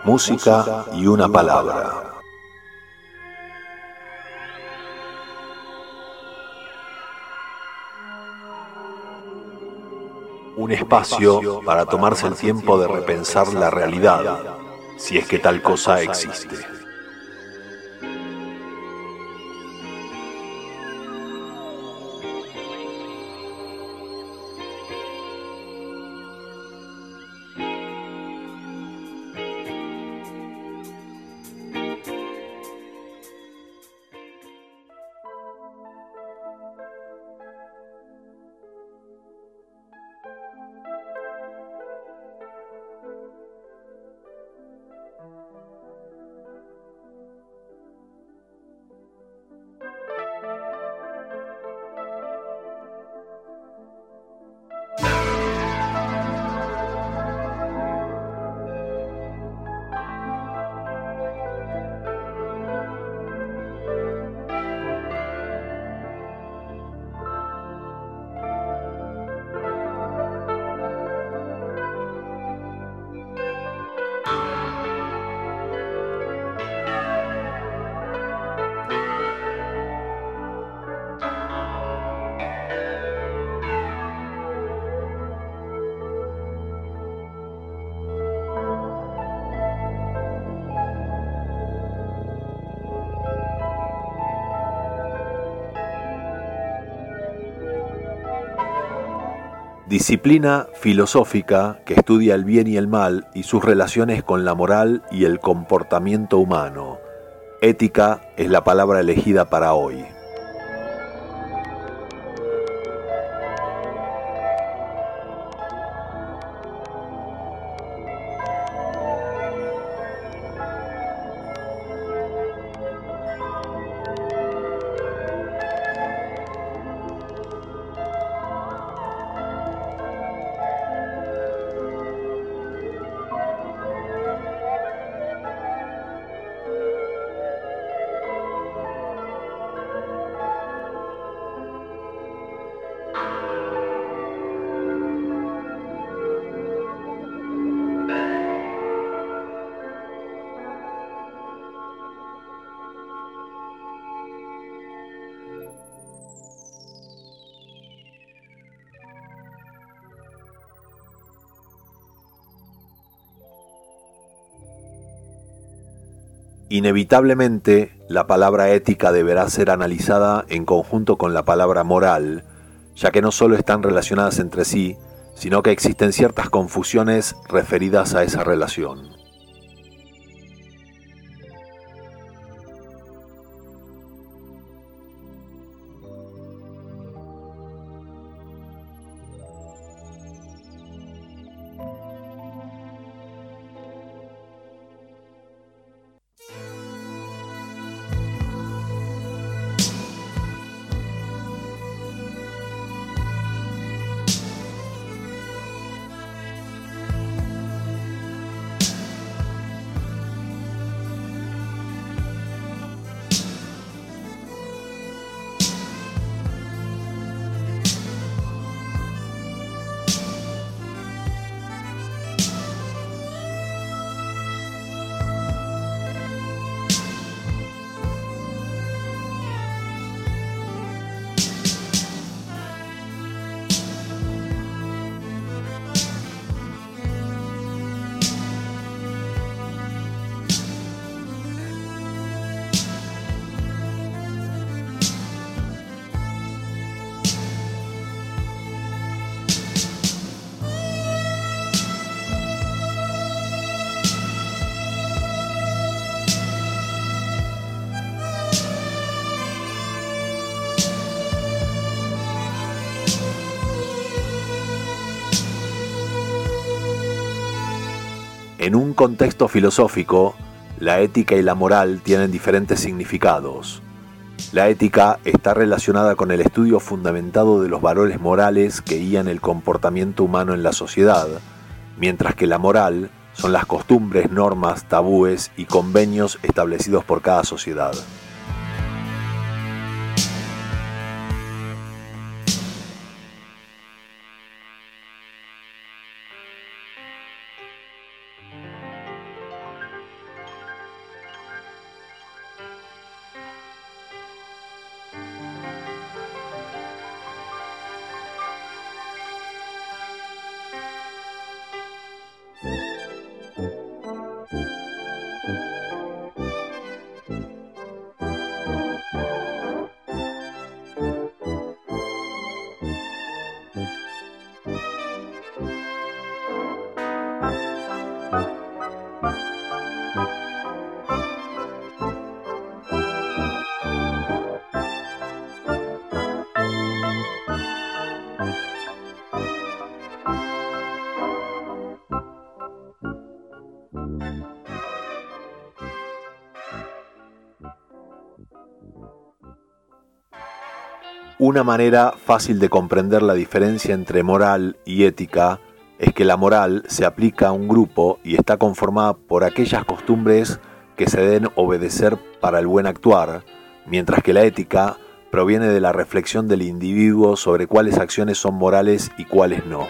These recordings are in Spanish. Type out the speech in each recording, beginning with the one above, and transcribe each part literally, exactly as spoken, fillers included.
música y una palabra. Un espacio para tomarse el tiempo de repensar la realidad, si es que tal cosa existe. Disciplina filosófica que estudia el bien y el mal y sus relaciones con la moral y el comportamiento humano. Ética es la palabra elegida para hoy. Inevitablemente, la palabra ética deberá ser analizada en conjunto con la palabra moral, ya que no solo están relacionadas entre sí, sino que existen ciertas confusiones referidas a esa relación. En un contexto filosófico, la ética y la moral tienen diferentes significados. La ética está relacionada con el estudio fundamentado de los valores morales que guían el comportamiento humano en la sociedad, mientras que la moral son las costumbres, normas, tabúes y convenios establecidos por cada sociedad. Una manera fácil de comprender la diferencia entre moral y ética es que la moral se aplica a un grupo y está conformada por aquellas costumbres que se deben obedecer para el buen actuar, mientras que la ética proviene de la reflexión del individuo sobre cuáles acciones son morales y cuáles no.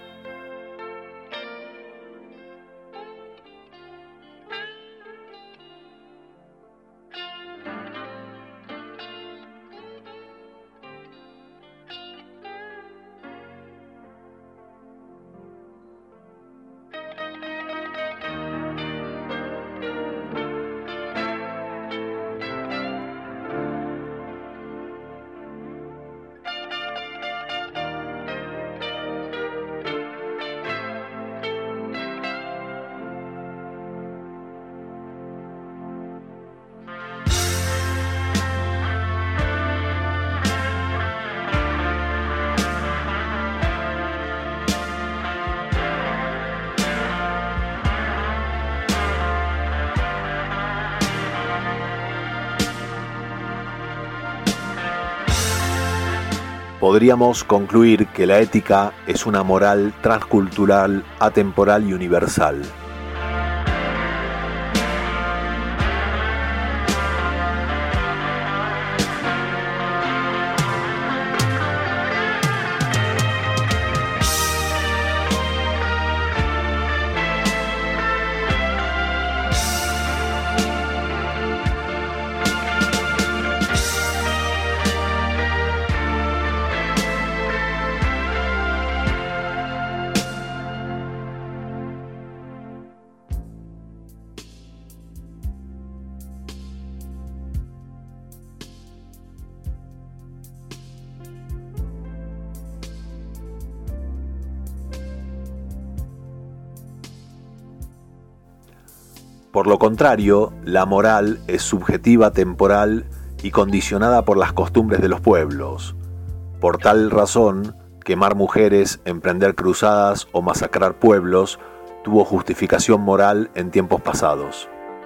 Podríamos concluir que la ética es una moral transcultural, atemporal y universal. Por lo contrario, la moral es subjetiva, temporal y condicionada por las costumbres de los pueblos. Por tal razón, quemar mujeres, emprender cruzadas o masacrar pueblos tuvo justificación moral en tiempos pasados.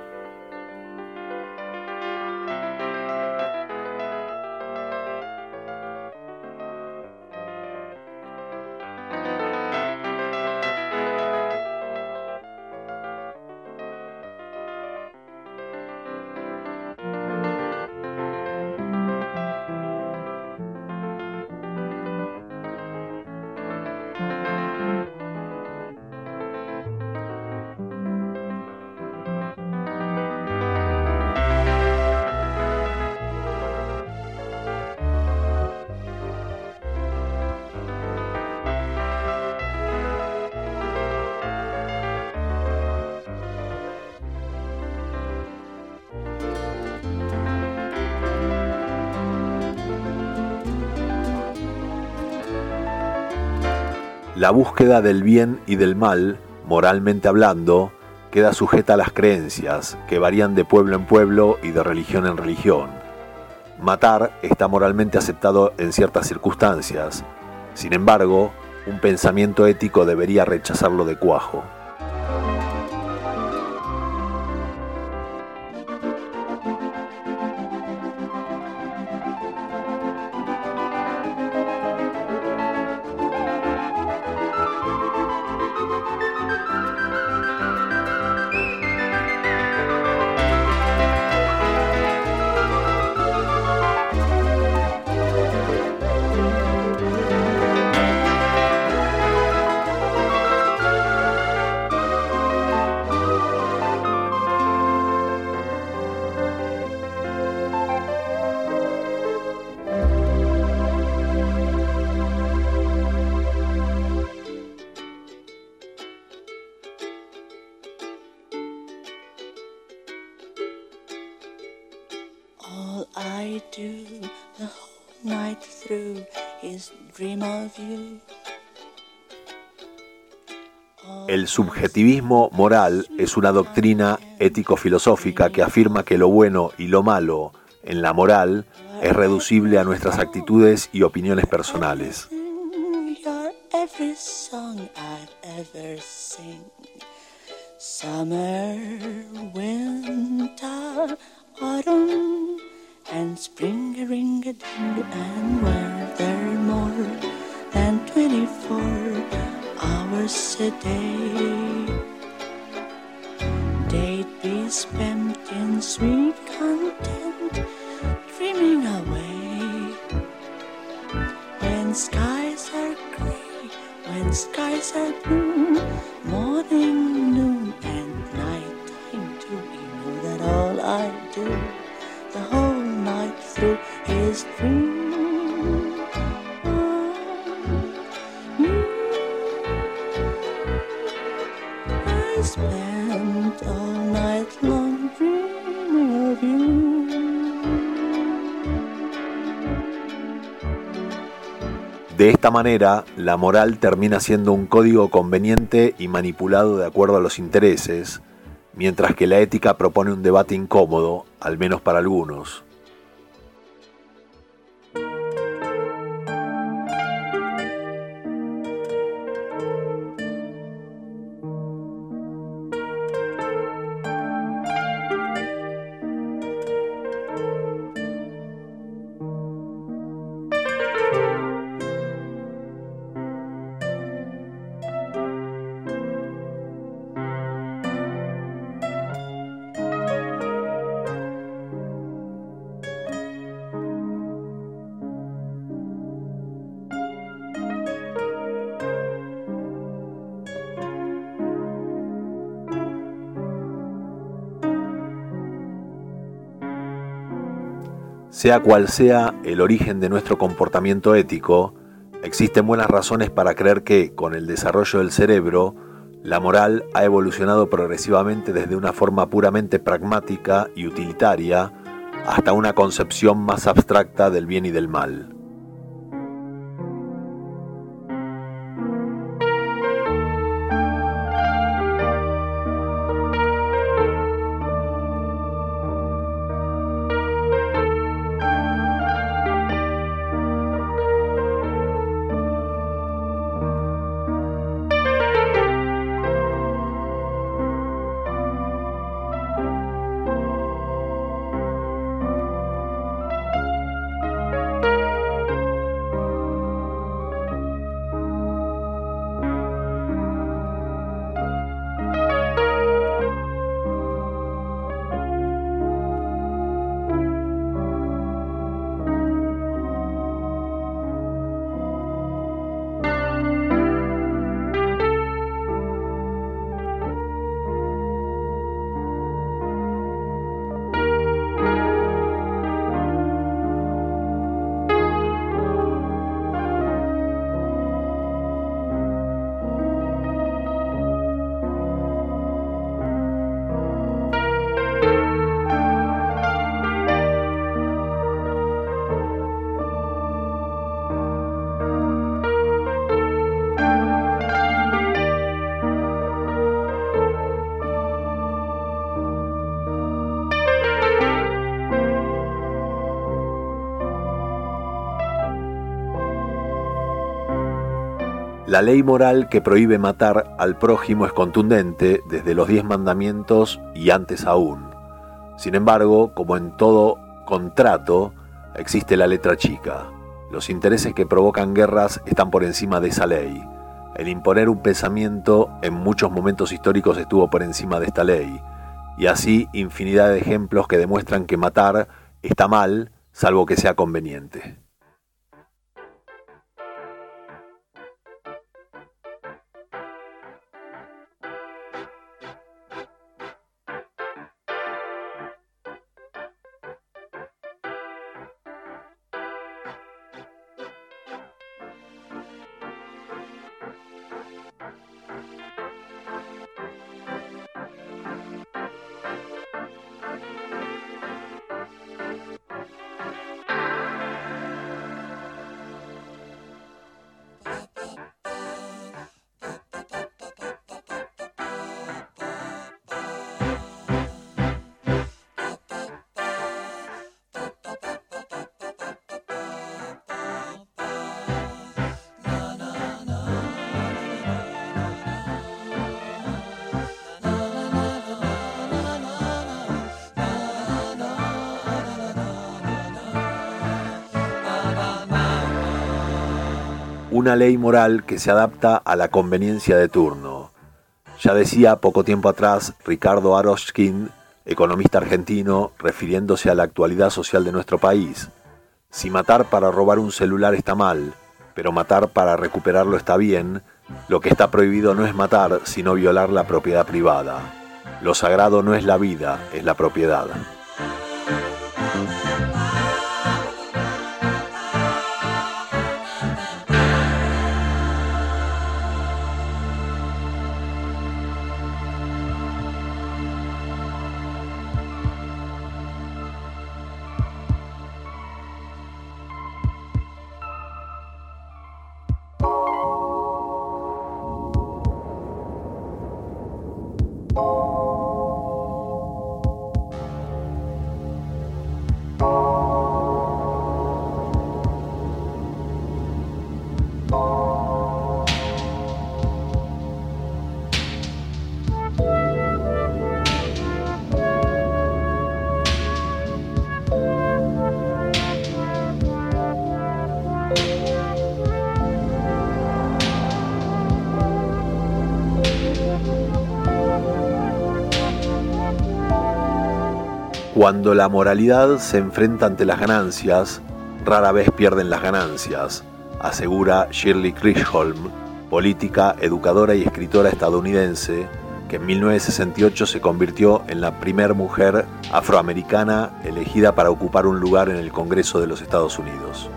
La búsqueda del bien y del mal, moralmente hablando, queda sujeta a las creencias, que varían de pueblo en pueblo y de religión en religión. Matar está moralmente aceptado en ciertas circunstancias. Sin embargo, un pensamiento ético debería rechazarlo de cuajo. All I do the whole night through is dream of you. El subjetivismo moral es una doctrina ético-filosófica que afirma que lo bueno y lo malo en la moral es reducible a nuestras actitudes y opiniones personales. Summer, winter, autumn and spring-a-ring-a-ding, and were there more than twenty-four hours a day, they'd be spent in sweet content, dreaming away. When skies are gray, when skies are blue, morning, noon, and night time too, you know that all I do the whole night through is dream of you. I spent all night long dreaming of you. De esta manera, la moral termina siendo un código conveniente y manipulado de acuerdo a los intereses, mientras que la ética propone un debate incómodo, al menos para algunos. Sea cual sea el origen de nuestro comportamiento ético, existen buenas razones para creer que, con el desarrollo del cerebro, la moral ha evolucionado progresivamente desde una forma puramente pragmática y utilitaria hasta una concepción más abstracta del bien y del mal. La ley moral que prohíbe matar al prójimo es contundente desde los diez mandamientos y antes aún. Sin embargo, como en todo contrato, existe la letra chica. Los intereses que provocan guerras están por encima de esa ley. El imponer un pensamiento en muchos momentos históricos estuvo por encima de esta ley. Y así infinidad de ejemplos que demuestran que matar está mal, salvo que sea conveniente. una ley moral que se adapta a la conveniencia de turno. Ya decía poco tiempo atrás Ricardo Aroshkin, economista argentino, refiriéndose a la actualidad social de nuestro país: si matar para robar un celular está mal, pero matar para recuperarlo está bien, lo que está prohibido no es matar, sino violar la propiedad privada. Lo sagrado no es la vida, es la propiedad. Cuando la moralidad se enfrenta ante las ganancias, rara vez pierden las ganancias, asegura Shirley Chisholm, política, educadora y escritora estadounidense, que en mil novecientos sesenta y ocho se convirtió en la primera mujer afroamericana elegida para ocupar un lugar en el Congreso de los Estados Unidos.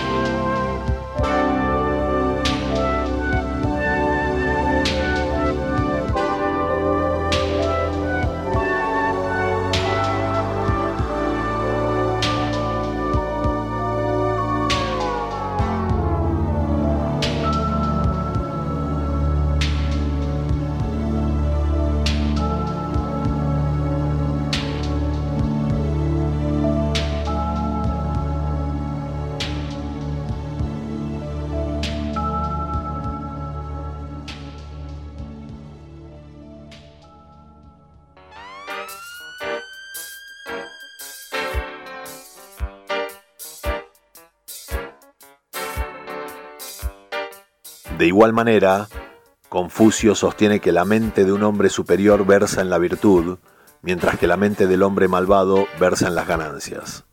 De igual manera, Confucio sostiene que la mente de un hombre superior versa en la virtud, mientras que la mente del hombre malvado versa en las ganancias.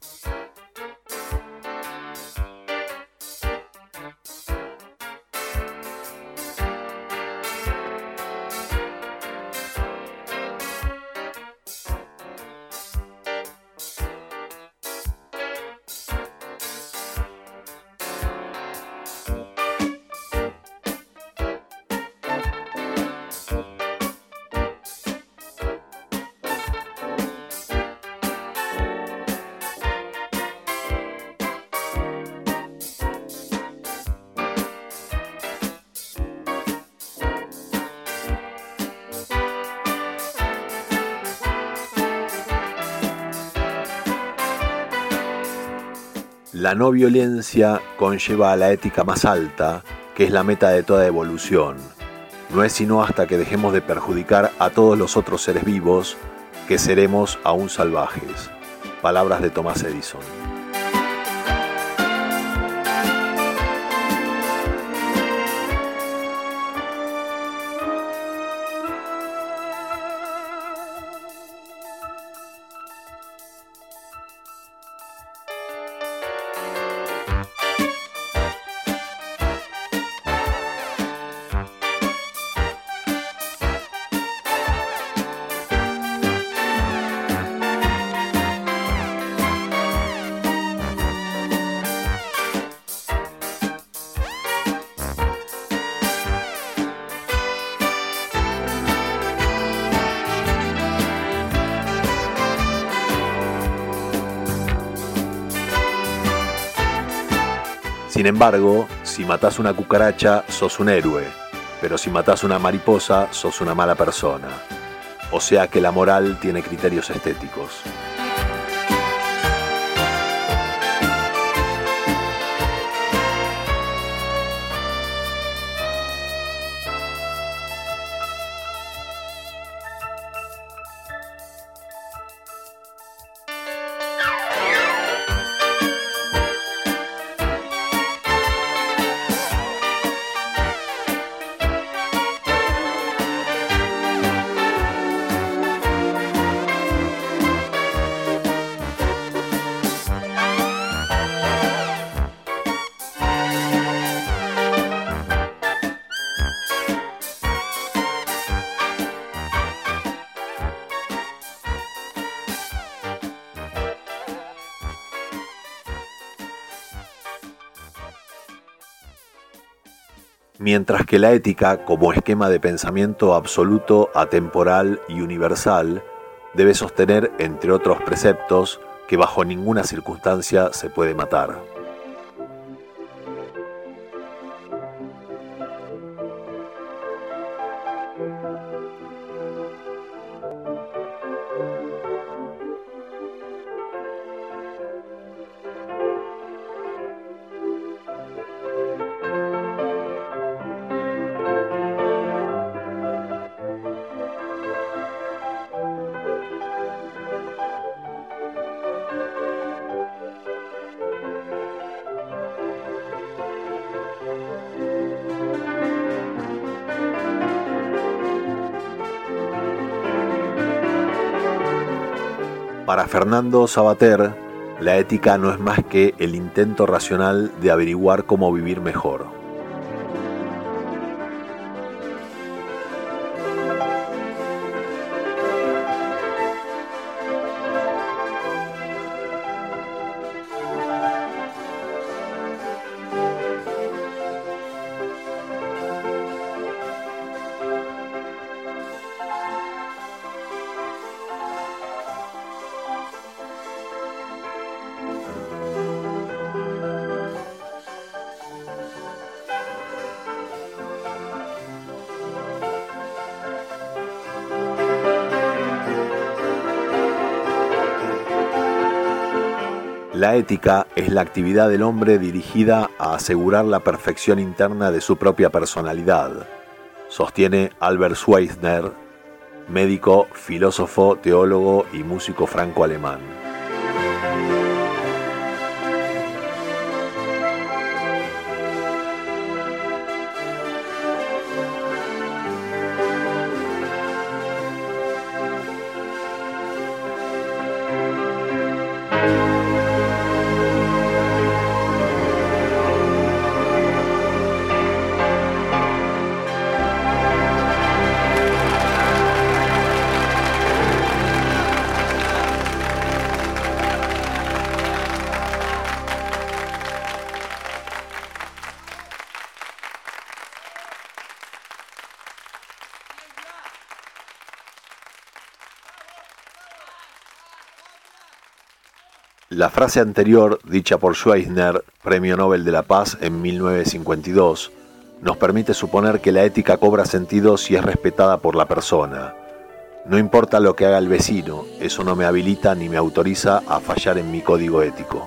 La no violencia conlleva a la ética más alta, que es la meta de toda evolución. No es sino hasta que dejemos de perjudicar a todos los otros seres vivos que seremos aún salvajes. Palabras de Thomas Edison. Sin embargo, si matás una cucaracha, sos un héroe, pero si matás una mariposa, sos una mala persona. O sea que la moral tiene criterios estéticos. mientras que la ética, como esquema de pensamiento absoluto, atemporal y universal, debe sostener, entre otros preceptos, que bajo ninguna circunstancia se puede matar. Para Fernando Savater, la ética no es más que el intento racional de averiguar cómo vivir mejor. La ética es la actividad del hombre dirigida a asegurar la perfección interna de su propia personalidad, sostiene Albert Schweitzer, médico, filósofo, teólogo y músico franco-alemán. La frase anterior, dicha por Schweitzer, Premio Nobel de la Paz en mil novecientos cincuenta y dos, nos permite suponer que la ética cobra sentido si es respetada por la persona. No importa lo que haga el vecino, eso no me habilita ni me autoriza a fallar en mi código ético.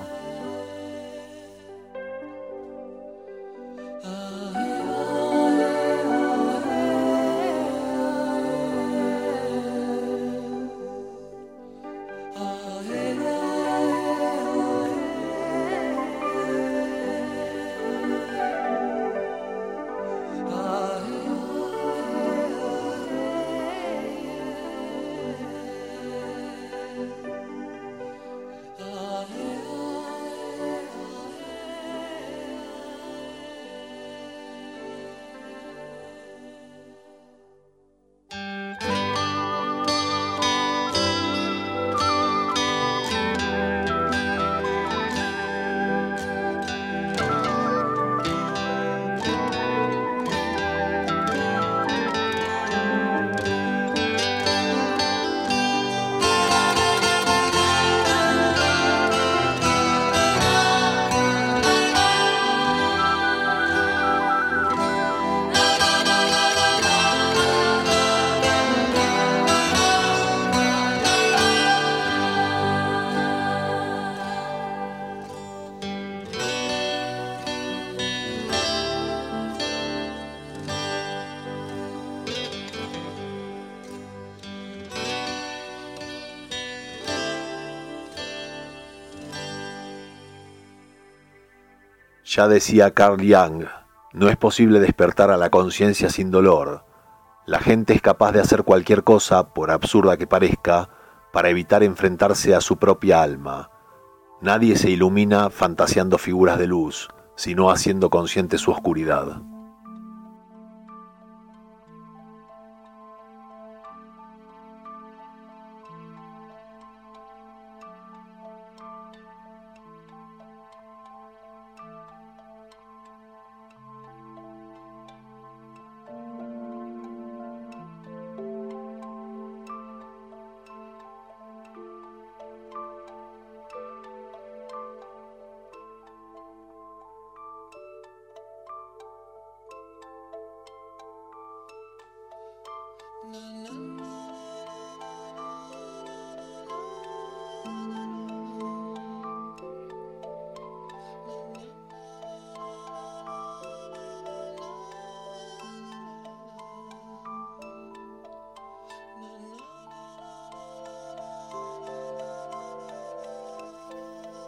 Ya decía Carl Jung, no es posible despertar a la conciencia sin dolor. La gente es capaz de hacer cualquier cosa, por absurda que parezca, para evitar enfrentarse a su propia alma. Nadie se ilumina fantaseando figuras de luz, sino haciendo consciente su oscuridad.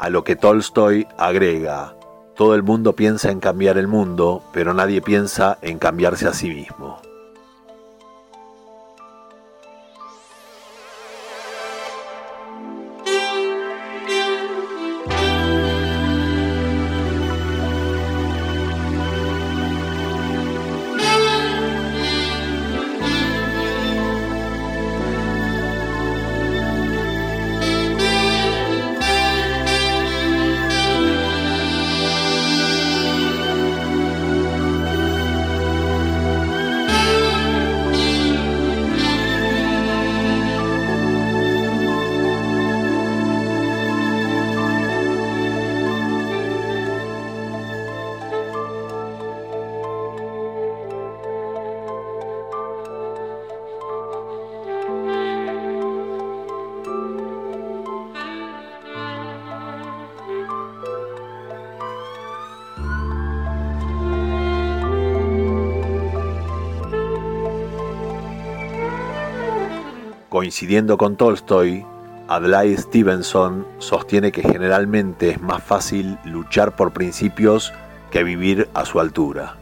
A lo que Tolstoy agrega: todo el mundo piensa en cambiar el mundo, pero nadie piensa en cambiarse a sí mismo. Coincidiendo con Tolstoy, Adlai Stevenson sostiene que generalmente es más fácil luchar por principios que vivir a su altura.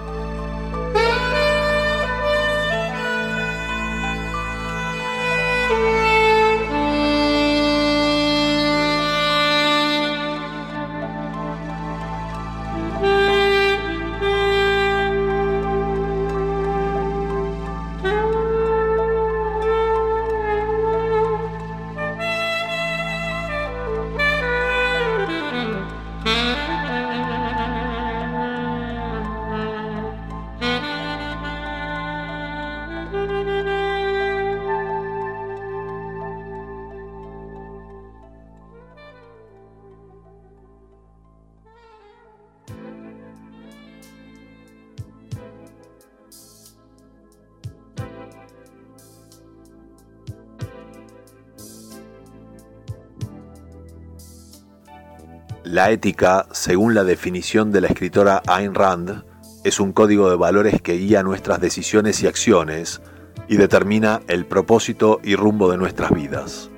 La ética, según la definición de la escritora Ayn Rand, es un código de valores que guía nuestras decisiones y acciones y determina el propósito y rumbo de nuestras vidas.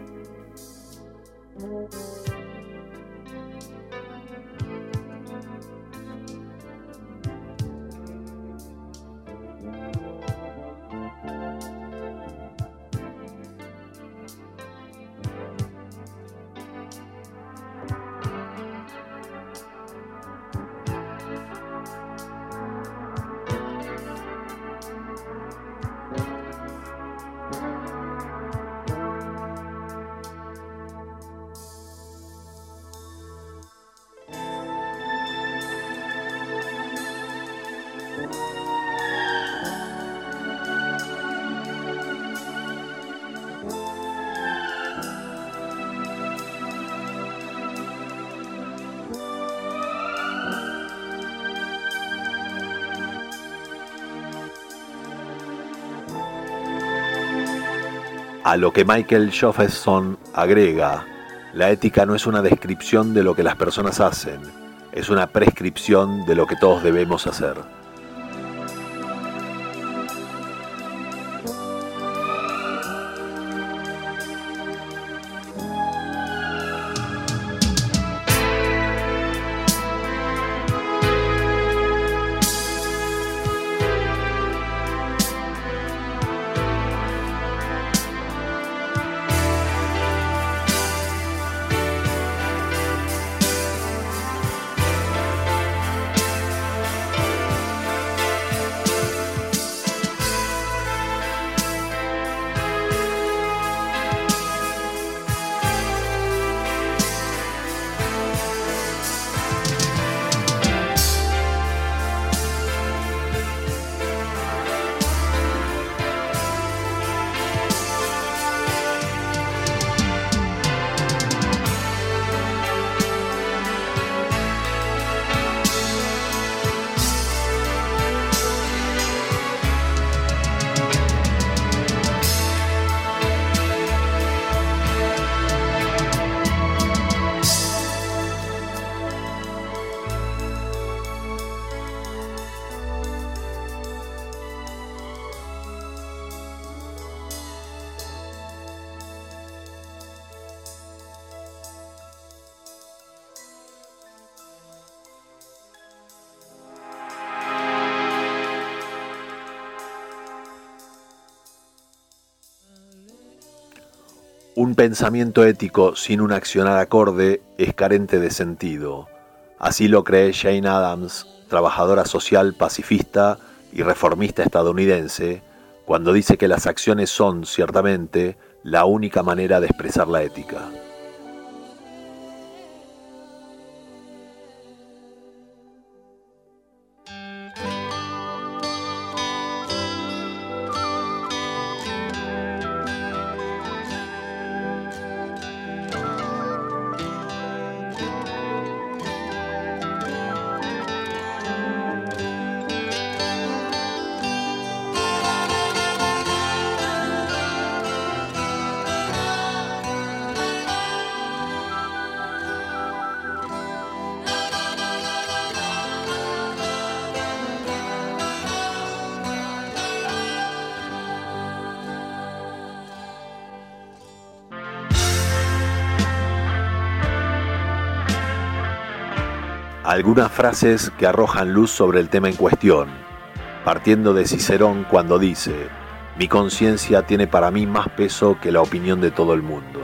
A lo que Michael Josephson agrega: la ética no es una descripción de lo que las personas hacen, es una prescripción de lo que todos debemos hacer. Un pensamiento ético sin un accionar acorde es carente de sentido. Así lo cree Jane Addams, trabajadora social, pacifista y reformista estadounidense, cuando dice que las acciones son, ciertamente, la única manera de expresar la ética. Algunas frases que arrojan luz sobre el tema en cuestión, partiendo de Cicerón cuando dice: «Mi conciencia tiene para mí más peso que la opinión de todo el mundo».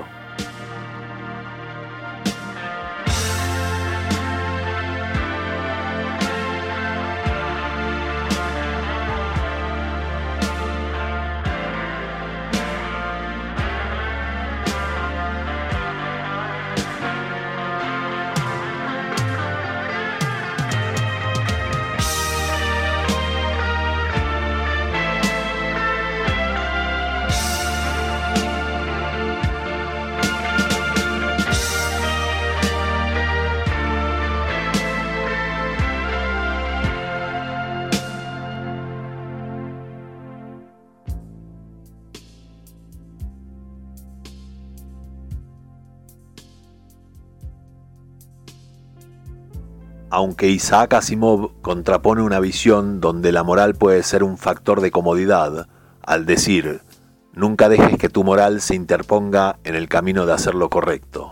Aunque Isaac Asimov contrapone una visión donde la moral puede ser un factor de comodidad, al decir: «Nunca dejes que tu moral se interponga en el camino de hacer lo correcto».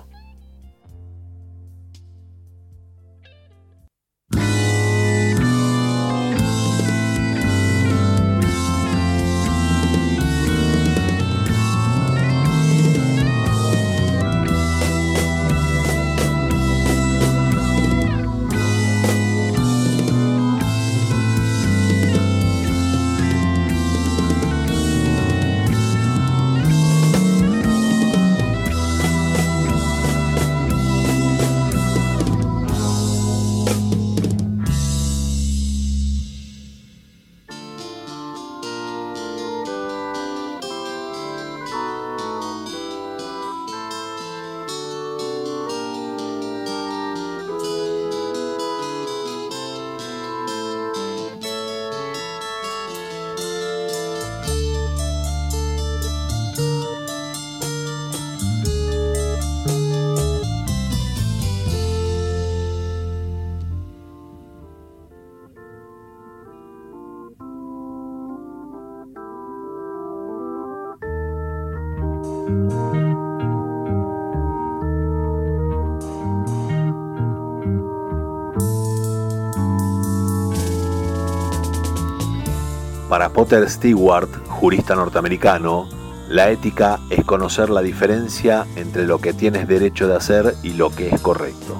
Para Potter Stewart, jurista norteamericano, la ética es conocer la diferencia entre lo que tienes derecho de hacer y lo que es correcto.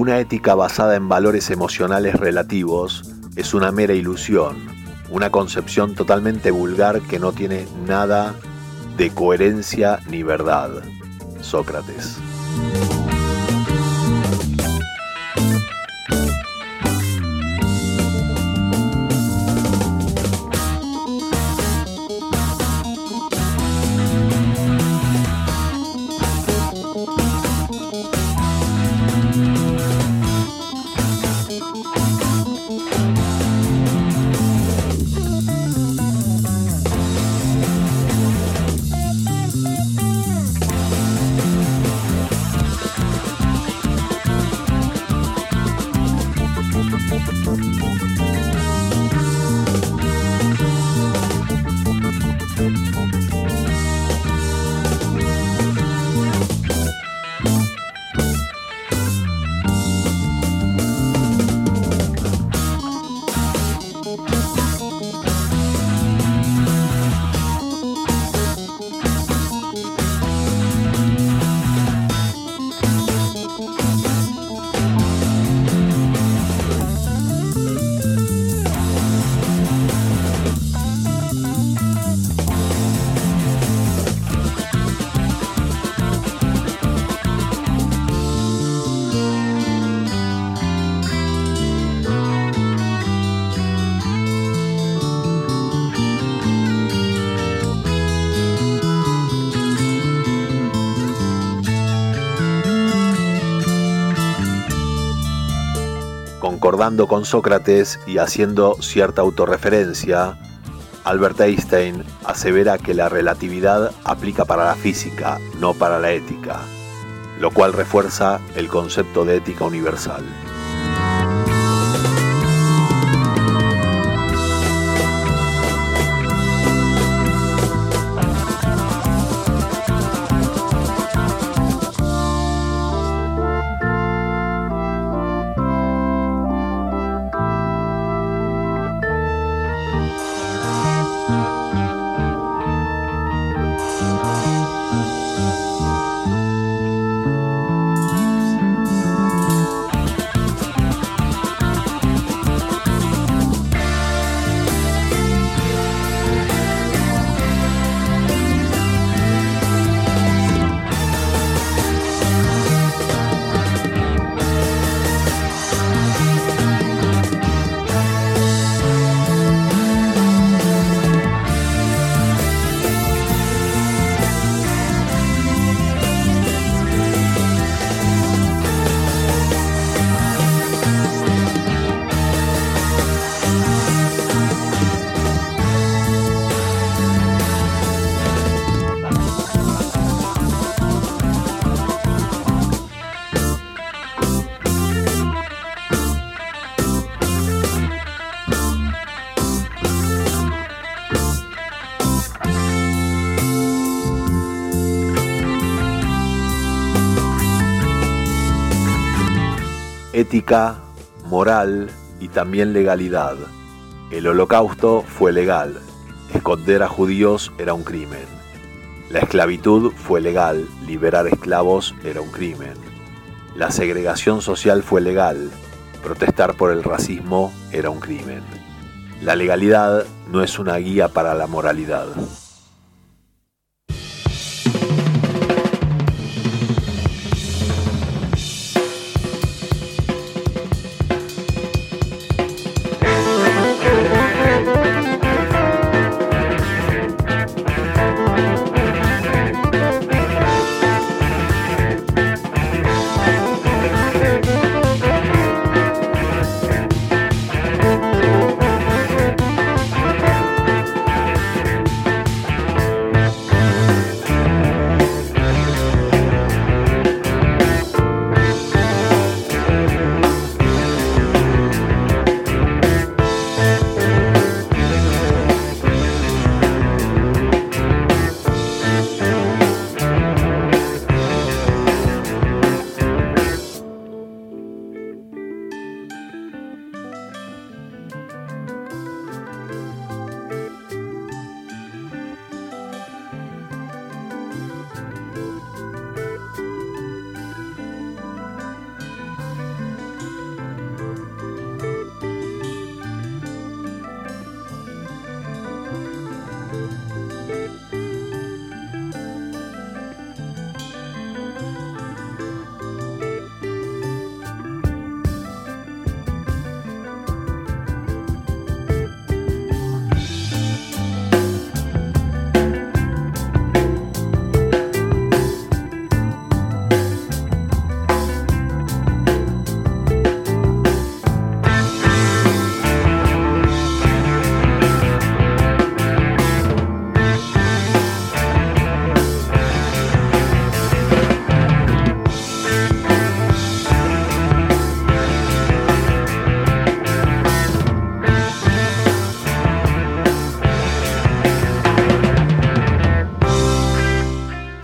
Una ética basada en valores emocionales relativos es una mera ilusión, una concepción totalmente vulgar que no tiene nada de coherencia ni verdad. Sócrates. Concordando con Sócrates y haciendo cierta autorreferencia, Albert Einstein asevera que la relatividad aplica para la física, no para la ética, lo cual refuerza el concepto de ética universal. Ética, moral y también legalidad. El Holocausto fue legal. Esconder a judíos era un crimen. La esclavitud fue legal. Liberar esclavos era un crimen. La segregación social fue legal. Protestar por el racismo era un crimen. La legalidad no es una guía para la moralidad.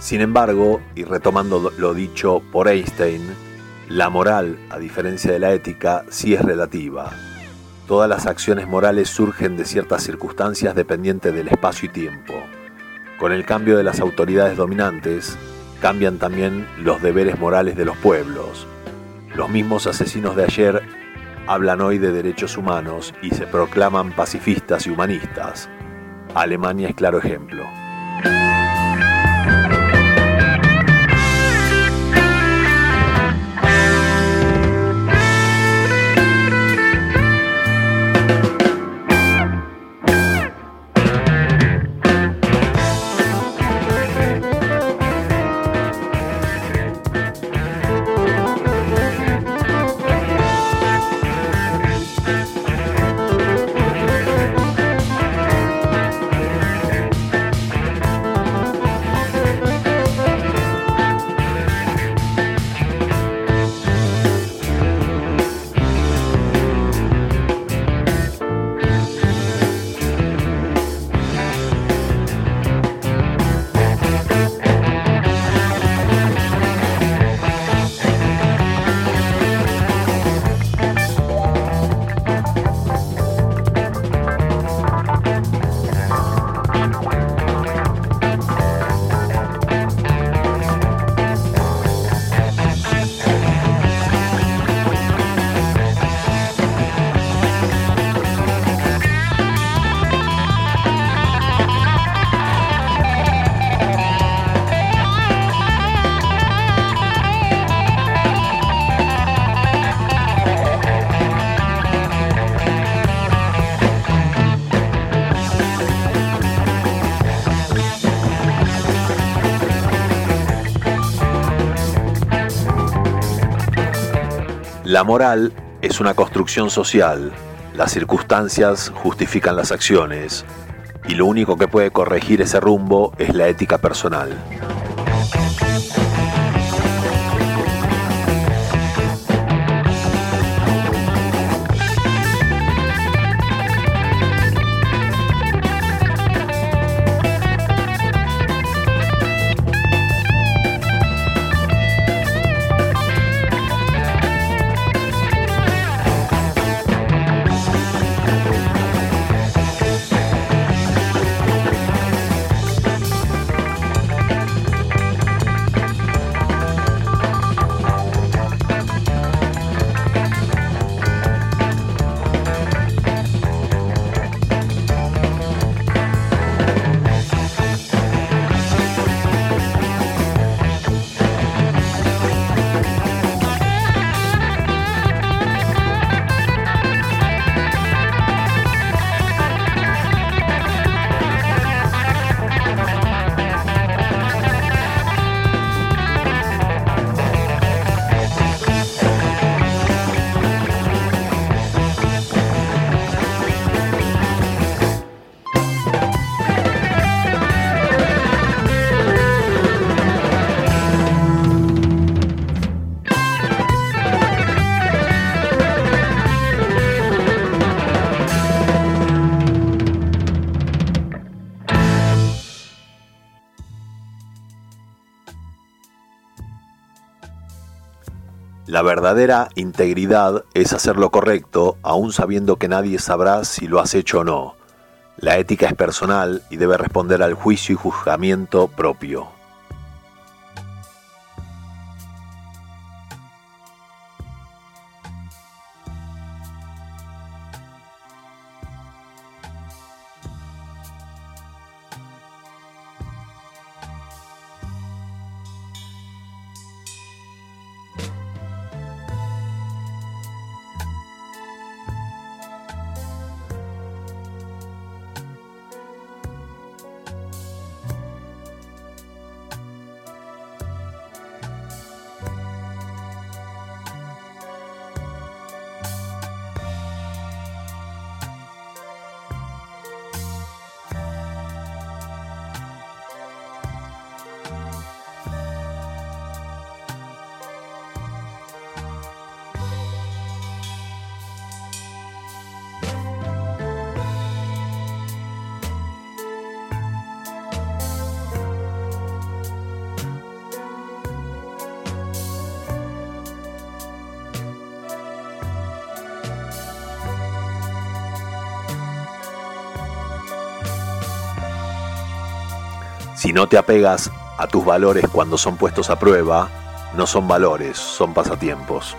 Sin embargo, y retomando lo dicho por Einstein, la moral, a diferencia de la ética, sí es relativa. Todas las acciones morales surgen de ciertas circunstancias dependientes del espacio y tiempo. Con el cambio de las autoridades dominantes, cambian también los deberes morales de los pueblos. Los mismos asesinos de ayer hablan hoy de derechos humanos y se proclaman pacifistas y humanistas. Alemania es claro ejemplo. La moral es una construcción social, las circunstancias justifican las acciones, y lo único que puede corregir ese rumbo es la ética personal. La verdadera integridad es hacer lo correcto, aun sabiendo que nadie sabrá si lo has hecho o no. La ética es personal y debe responder al juicio y juzgamiento propio. Si no te apegas a tus valores cuando son puestos a prueba, no son valores, son pasatiempos.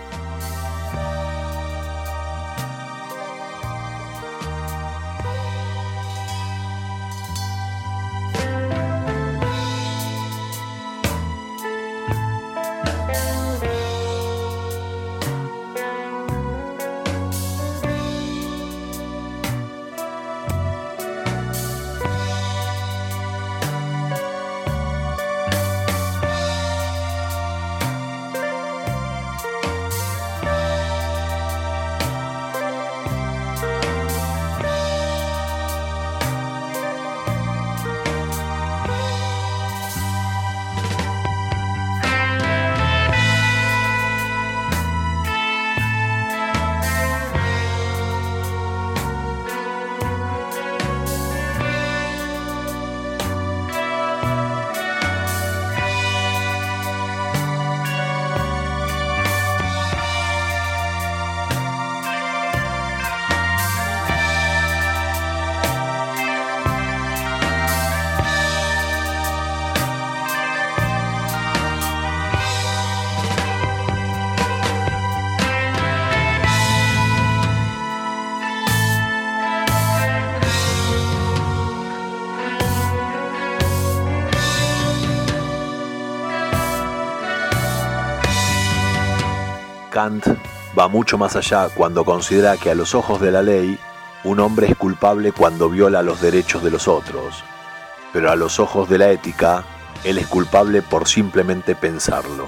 Kant va mucho más allá cuando considera que a los ojos de la ley, un hombre es culpable cuando viola los derechos de los otros, pero a los ojos de la ética, él es culpable por simplemente pensarlo.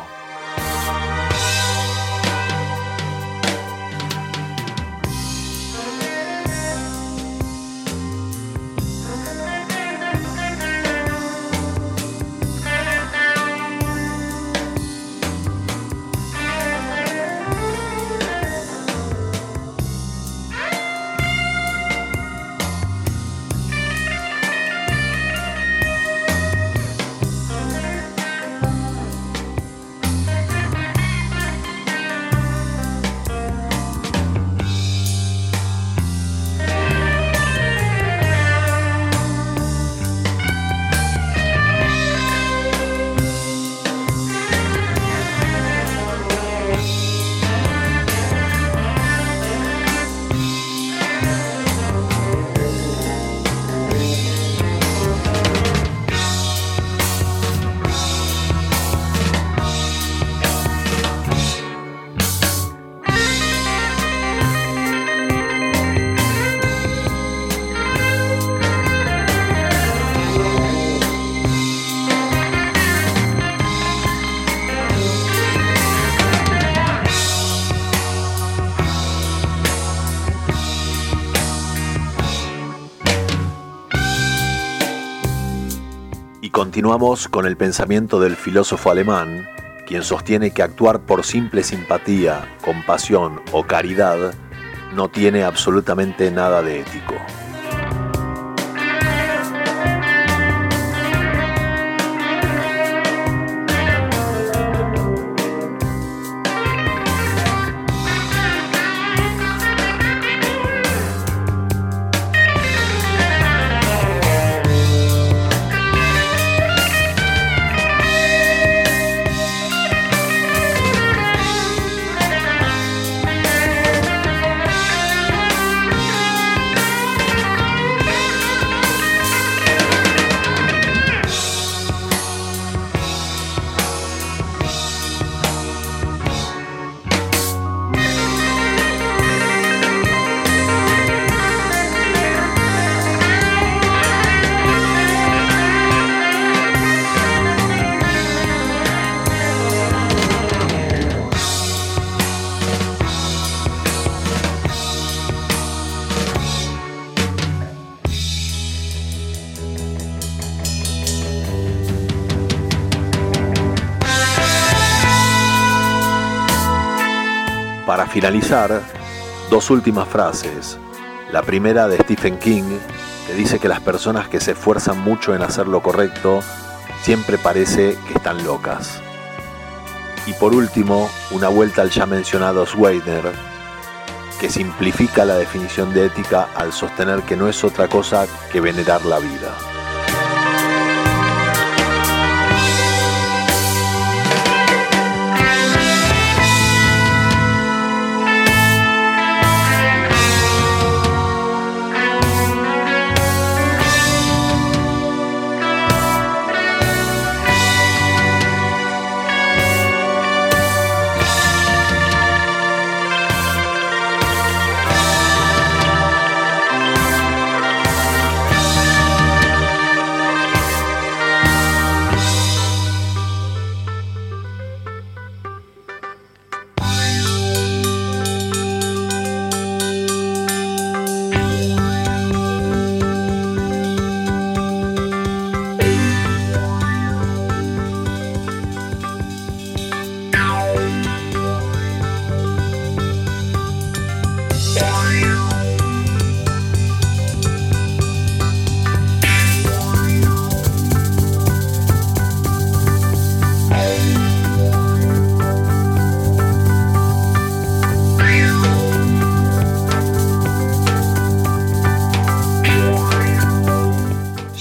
Continuamos con el pensamiento del filósofo alemán, quien sostiene que actuar por simple simpatía, compasión o caridad no tiene absolutamente nada de ético. Para finalizar, dos últimas frases. La primera de Stephen King, que dice que las personas que se esfuerzan mucho en hacer lo correcto siempre parece que están locas. Y por último, una vuelta al ya mencionado Sweidner, que simplifica la definición de ética al sostener que no es otra cosa que venerar la vida.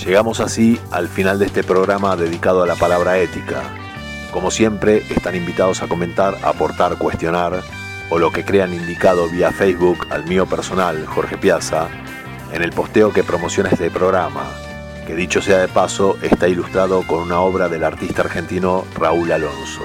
Llegamos así al final de este programa dedicado a la palabra ética. Como siempre, están invitados a comentar, aportar, cuestionar o lo que crean indicado vía Facebook al mío personal, Jorge Piazza, en el posteo que promociona este programa, que dicho sea de paso, está ilustrado con una obra del artista argentino Raúl Alonso.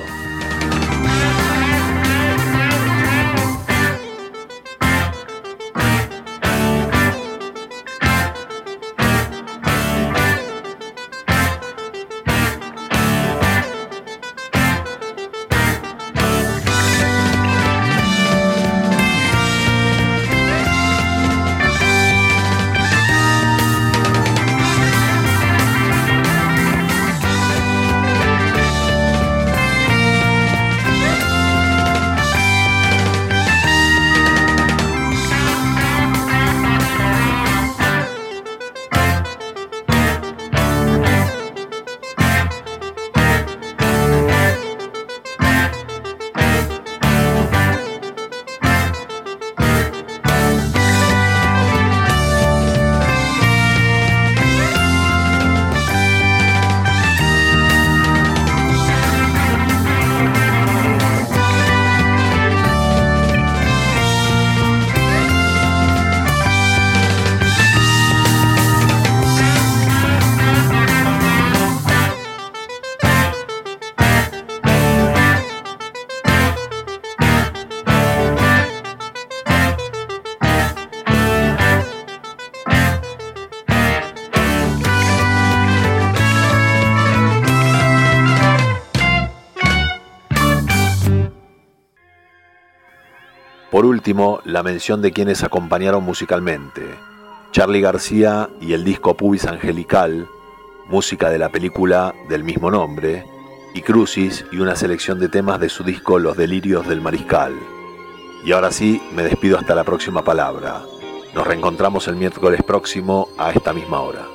Por último, la mención de quienes acompañaron musicalmente: Charly García y el disco Pubis Angelical, música de la película del mismo nombre, y Crucis y una selección de temas de su disco Los Delirios del Mariscal. Y ahora sí, me despido hasta la próxima palabra. Nos reencontramos el miércoles próximo a esta misma hora.